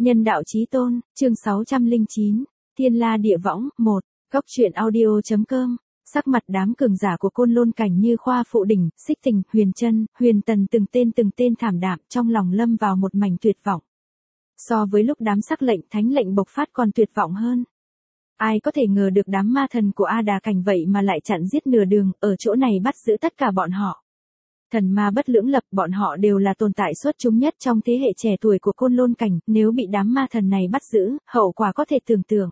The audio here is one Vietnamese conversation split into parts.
Nhân đạo chí tôn, chương 609, Thiên La Địa Võng, 1, Góc truyện audio.com. Sắc mặt đám cường giả của Côn Lôn cảnh như Khoa Phụ Đỉnh, Xích Tình, Huyền Trân, Huyền Tần từng tên thảm đạm, trong lòng lâm vào một mảnh tuyệt vọng. So với lúc đám sắc lệnh thánh lệnh bộc phát còn tuyệt vọng hơn. Ai có thể ngờ được đám ma thần của A Đà cảnh vậy mà lại chặn giết nửa đường, ở chỗ này bắt giữ tất cả bọn họ. Thần ma bất lưỡng lập, bọn họ đều là tồn tại xuất chúng nhất trong thế hệ trẻ tuổi của Côn Lôn cảnh, nếu bị đám ma thần này bắt giữ, hậu quả có thể tưởng tượng.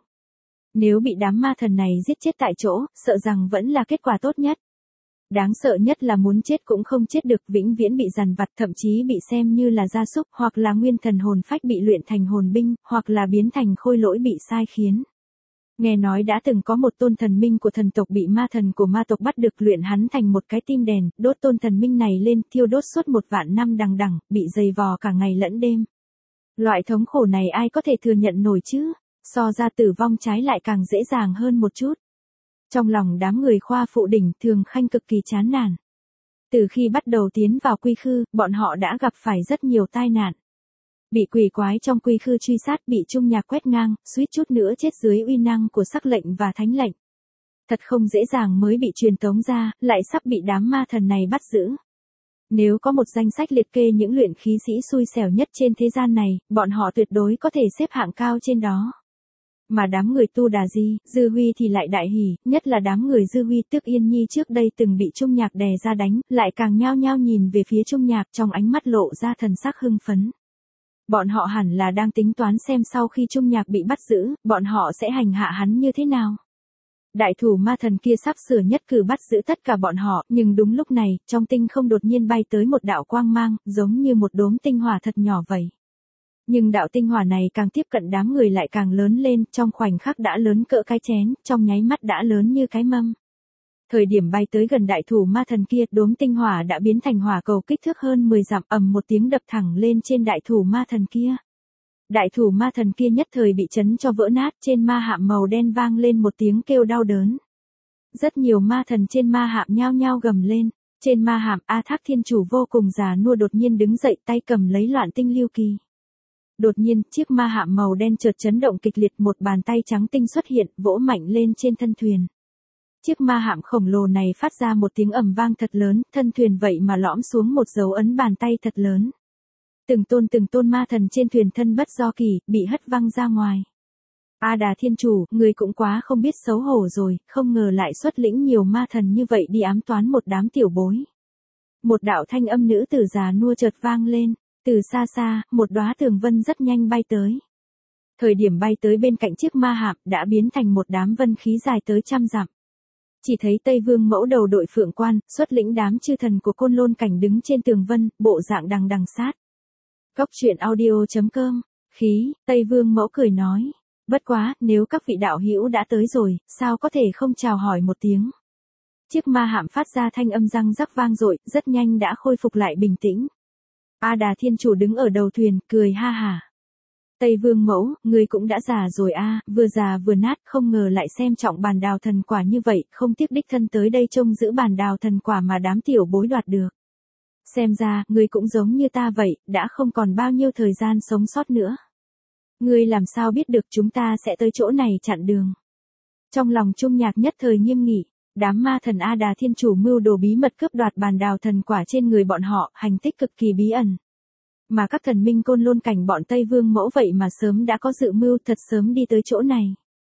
Nếu bị đám ma thần này giết chết tại chỗ, sợ rằng vẫn là kết quả tốt nhất. Đáng sợ nhất là muốn chết cũng không chết được, vĩnh viễn bị dằn vặt, thậm chí bị xem như là gia súc, hoặc là nguyên thần hồn phách bị luyện thành hồn binh, hoặc là biến thành khôi lỗi bị sai khiến. Nghe nói đã từng có một tôn thần minh của thần tộc bị ma thần của ma tộc bắt được, luyện hắn thành một cái tim đèn, đốt tôn thần minh này lên, thiêu đốt suốt 1 vạn năm đằng đẵng, bị dày vò cả ngày lẫn đêm. Loại thống khổ này ai có thể thừa nhận nổi chứ? So ra tử vong trái lại càng dễ dàng hơn một chút. Trong lòng đám người Khoa Phụ Đỉnh Thường Khanh cực kỳ chán nản. Từ khi bắt đầu tiến vào quy khư, bọn họ đã gặp phải rất nhiều tai nạn. Bị quỷ quái trong quy khư truy sát, bị trung nhạc quét ngang, suýt chút nữa chết dưới uy năng của sắc lệnh và thánh lệnh. Thật không dễ dàng mới bị truyền tống ra, lại sắp bị đám ma thần này bắt giữ. Nếu có một danh sách liệt kê những luyện khí sĩ xui xẻo nhất trên thế gian này, bọn họ tuyệt đối có thể xếp hạng cao trên đó. Mà đám người Tu Đà Di, Dư Huy thì lại đại hỉ, nhất là đám người Dư Huy tức Yên Nhi trước đây từng bị Trung Nhạc đè ra đánh, lại càng nhao nhao nhìn về phía Trung Nhạc, trong ánh mắt lộ ra thần sắc hưng phấn. Bọn họ hẳn là đang tính toán xem sau khi Trung Nhạc bị bắt giữ, bọn họ sẽ hành hạ hắn như thế nào. Đại thủ ma thần kia sắp sửa nhất cử bắt giữ tất cả bọn họ, nhưng đúng lúc này, trong tinh không đột nhiên bay tới một đạo quang mang, giống như một đốm tinh hỏa thật nhỏ vậy. Nhưng đạo tinh hỏa này càng tiếp cận đám người lại càng lớn lên, trong khoảnh khắc đã lớn cỡ cái chén, trong nháy mắt đã lớn như cái mâm. Thời điểm bay tới gần đại thủ ma thần kia, đốm tinh hỏa đã biến thành hỏa cầu kích thước hơn 10 dặm, ầm một tiếng đập thẳng lên trên đại thủ ma thần kia. Đại thủ ma thần kia nhất thời bị chấn cho vỡ nát, trên ma hạm màu đen vang lên một tiếng kêu đau đớn. Rất nhiều ma thần trên ma hạm nhao nhao gầm lên. Trên ma hạm, A Thác Thiên Chủ vô cùng già nua đột nhiên đứng dậy, tay cầm lấy Loạn Tinh Lưu Kỳ. Đột nhiên, chiếc ma hạm màu đen chợt chấn động kịch liệt, một bàn tay trắng tinh xuất hiện, vỗ mạnh lên trên thân thuyền. Chiếc ma hạm khổng lồ này phát ra một tiếng ầm vang thật lớn, thân thuyền vậy mà lõm xuống một dấu ấn bàn tay thật lớn. Từng tôn ma thần trên thuyền thân bất do kỳ, bị hất văng ra ngoài. A Đà Thiên Chủ, người cũng quá không biết xấu hổ rồi, không ngờ lại xuất lĩnh nhiều ma thần như vậy đi ám toán một đám tiểu bối. Một đạo thanh âm nữ tử già nua chợt vang lên, từ xa xa, một đóa tường vân rất nhanh bay tới. Thời điểm bay tới bên cạnh chiếc ma hạm đã biến thành một đám vân khí dài tới 100 dặm. Chỉ thấy Tây Vương Mẫu đầu đội phượng quan, xuất lĩnh đám chư thần của Côn Lôn cảnh đứng trên tường vân, bộ dạng đằng đằng sát. Góc truyện audio.com, khí, Tây Vương Mẫu cười nói. Bất quá, nếu các vị đạo hữu đã tới rồi, sao có thể không chào hỏi một tiếng. Chiếc ma hạm phát ra thanh âm răng rắc vang dội, rất nhanh đã khôi phục lại bình tĩnh. A Đà Thiên Chủ đứng ở đầu thuyền, cười ha hả. Tây Vương Mẫu, ngươi cũng đã già rồi a, vừa già vừa nát, không ngờ lại xem trọng bàn đào thần quả như vậy, không tiếc đích thân tới đây trông giữ bàn đào thần quả mà đám tiểu bối đoạt được. Xem ra, ngươi cũng giống như ta vậy, đã không còn bao nhiêu thời gian sống sót nữa. Ngươi làm sao biết được chúng ta sẽ tới chỗ này chặn đường. Trong lòng Trung Nhạc nhất thời nghiêm nghị, đám ma thần A Đà Thiên Chủ mưu đồ bí mật cướp đoạt bàn đào thần quả trên người bọn họ, hành tích cực kỳ bí ẩn. Mà các thần minh Côn Lôn cảnh bọn Tây Vương Mẫu vậy mà sớm đã có dự mưu, thật sớm đi tới chỗ này.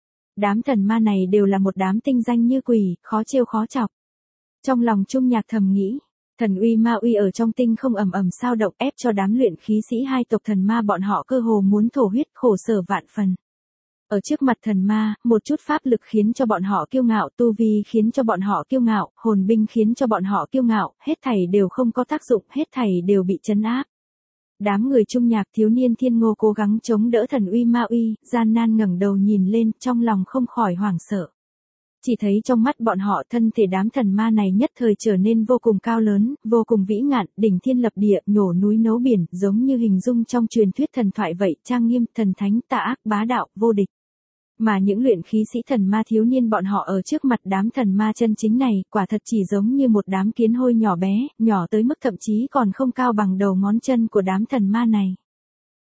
Đám thần ma này đều là một đám tinh danh như quỷ, khó trêu khó chọc. Trong lòng Trung Nhạc thầm nghĩ, thần uy ma uy ở trong tinh không ầm ầm sao động, ép cho đám luyện khí sĩ hai tộc thần ma bọn họ cơ hồ muốn thổ huyết, khổ sở vạn phần. Ở trước mặt thần ma, một chút pháp lực khiến cho bọn họ kiêu ngạo, tu vi khiến cho bọn họ kiêu ngạo, hồn binh khiến cho bọn họ kiêu ngạo, hết thảy đều không có tác dụng, hết thảy đều bị trấn áp. Đám người Trung Nhạc thiếu niên Thiên Ngô cố gắng chống đỡ thần uy ma uy, gian nan ngẩng đầu nhìn lên, trong lòng không khỏi hoảng sợ. Chỉ thấy trong mắt bọn họ thân thể đám thần ma này nhất thời trở nên vô cùng cao lớn, vô cùng vĩ ngạn, đỉnh thiên lập địa, nhổ núi nấu biển, giống như hình dung trong truyền thuyết thần thoại vậy, trang nghiêm, thần thánh, tà ác, bá đạo, vô địch. Mà những luyện khí sĩ thần ma thiếu niên bọn họ ở trước mặt đám thần ma chân chính này, quả thật chỉ giống như một đám kiến hôi nhỏ bé, nhỏ tới mức thậm chí còn không cao bằng đầu ngón chân của đám thần ma này.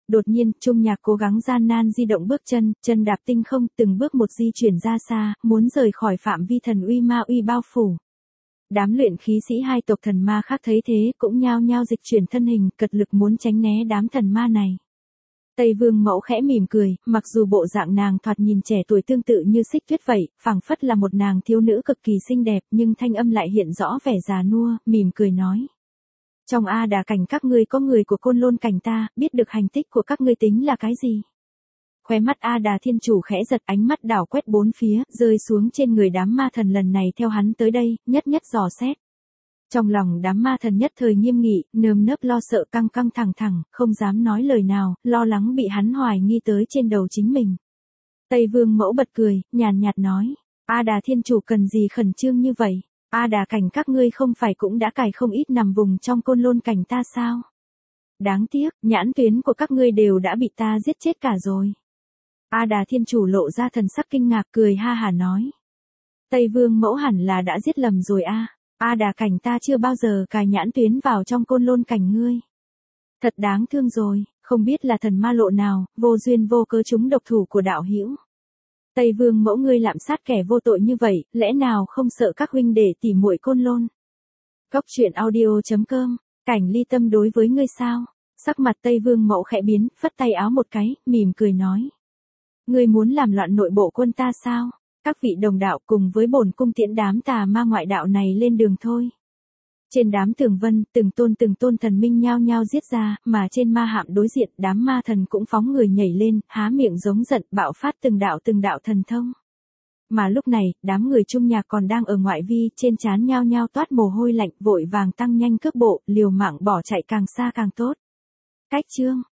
Đột nhiên, Trung Nhạc cố gắng gian nan di động bước chân, chân đạp tinh không, từng bước một di chuyển ra xa, muốn rời khỏi phạm vi thần uy ma uy bao phủ. Đám luyện khí sĩ hai tộc thần ma khác thấy thế, cũng nhao nhao dịch chuyển thân hình, cật lực muốn tránh né đám thần ma này. Tây Vương Mẫu khẽ mỉm cười, mặc dù bộ dạng nàng thoạt nhìn trẻ tuổi tương tự như Xích Tuyết vậy, phảng phất là một nàng thiếu nữ cực kỳ xinh đẹp, nhưng thanh âm lại hiện rõ vẻ già nua, mỉm cười nói. Trong A Đà cảnh các ngươi có người của Côn Lôn cảnh ta, biết được hành tích của các ngươi tính là cái gì? Khóe mắt A Đà Thiên Chủ khẽ giật, ánh mắt đảo quét bốn phía, rơi xuống trên người đám ma thần lần này theo hắn tới đây, nhất nhất dò xét. Trong lòng đám ma thần nhất thời nghiêm nghị, nơm nớp lo sợ căng căng thẳng thẳng, không dám nói lời nào, lo lắng bị hắn hoài nghi tới trên đầu chính mình. Tây Vương Mẫu bật cười, nhàn nhạt nói, A Đà Thiên Chủ cần gì khẩn trương như vậy? A Đà cảnh các ngươi không phải cũng đã cài không ít nằm vùng trong Côn Lôn cảnh ta sao? Đáng tiếc, nhãn tuyến của các ngươi đều đã bị ta giết chết cả rồi. A Đà Thiên Chủ lộ ra thần sắc kinh ngạc, cười ha hả nói. Tây Vương Mẫu hẳn là đã giết lầm rồi a. A Đà cảnh ta chưa bao giờ cài nhãn tuyến vào trong Côn Lôn cảnh ngươi. Thật đáng thương rồi, không biết là thần ma lộ nào, vô duyên vô cớ chúng độc thủ của đạo hữu. Tây Vương Mẫu ngươi lạm sát kẻ vô tội như vậy, lẽ nào không sợ các huynh đệ tỉ muội Côn Lôn? Cốc truyện audio.com, Cảnh Ly tâm đối với ngươi sao? Sắc mặt Tây Vương Mẫu khẽ biến, phất tay áo một cái, mỉm cười nói. Ngươi muốn làm loạn nội bộ quân ta sao? Các vị đồng đạo cùng với bổn cung tiễn đám tà ma ngoại đạo này lên đường thôi. Trên đám tường vân, từng tôn thần minh nhao nhao giết ra, mà trên ma hạm đối diện, đám ma thần cũng phóng người nhảy lên, há miệng giống giận, bạo phát từng đạo thần thông. Mà lúc này, đám người Trung Nhạc còn đang ở ngoại vi, trên trán nhao nhao toát mồ hôi lạnh, vội vàng tăng nhanh cước bộ, liều mạng bỏ chạy càng xa càng tốt. Cách chương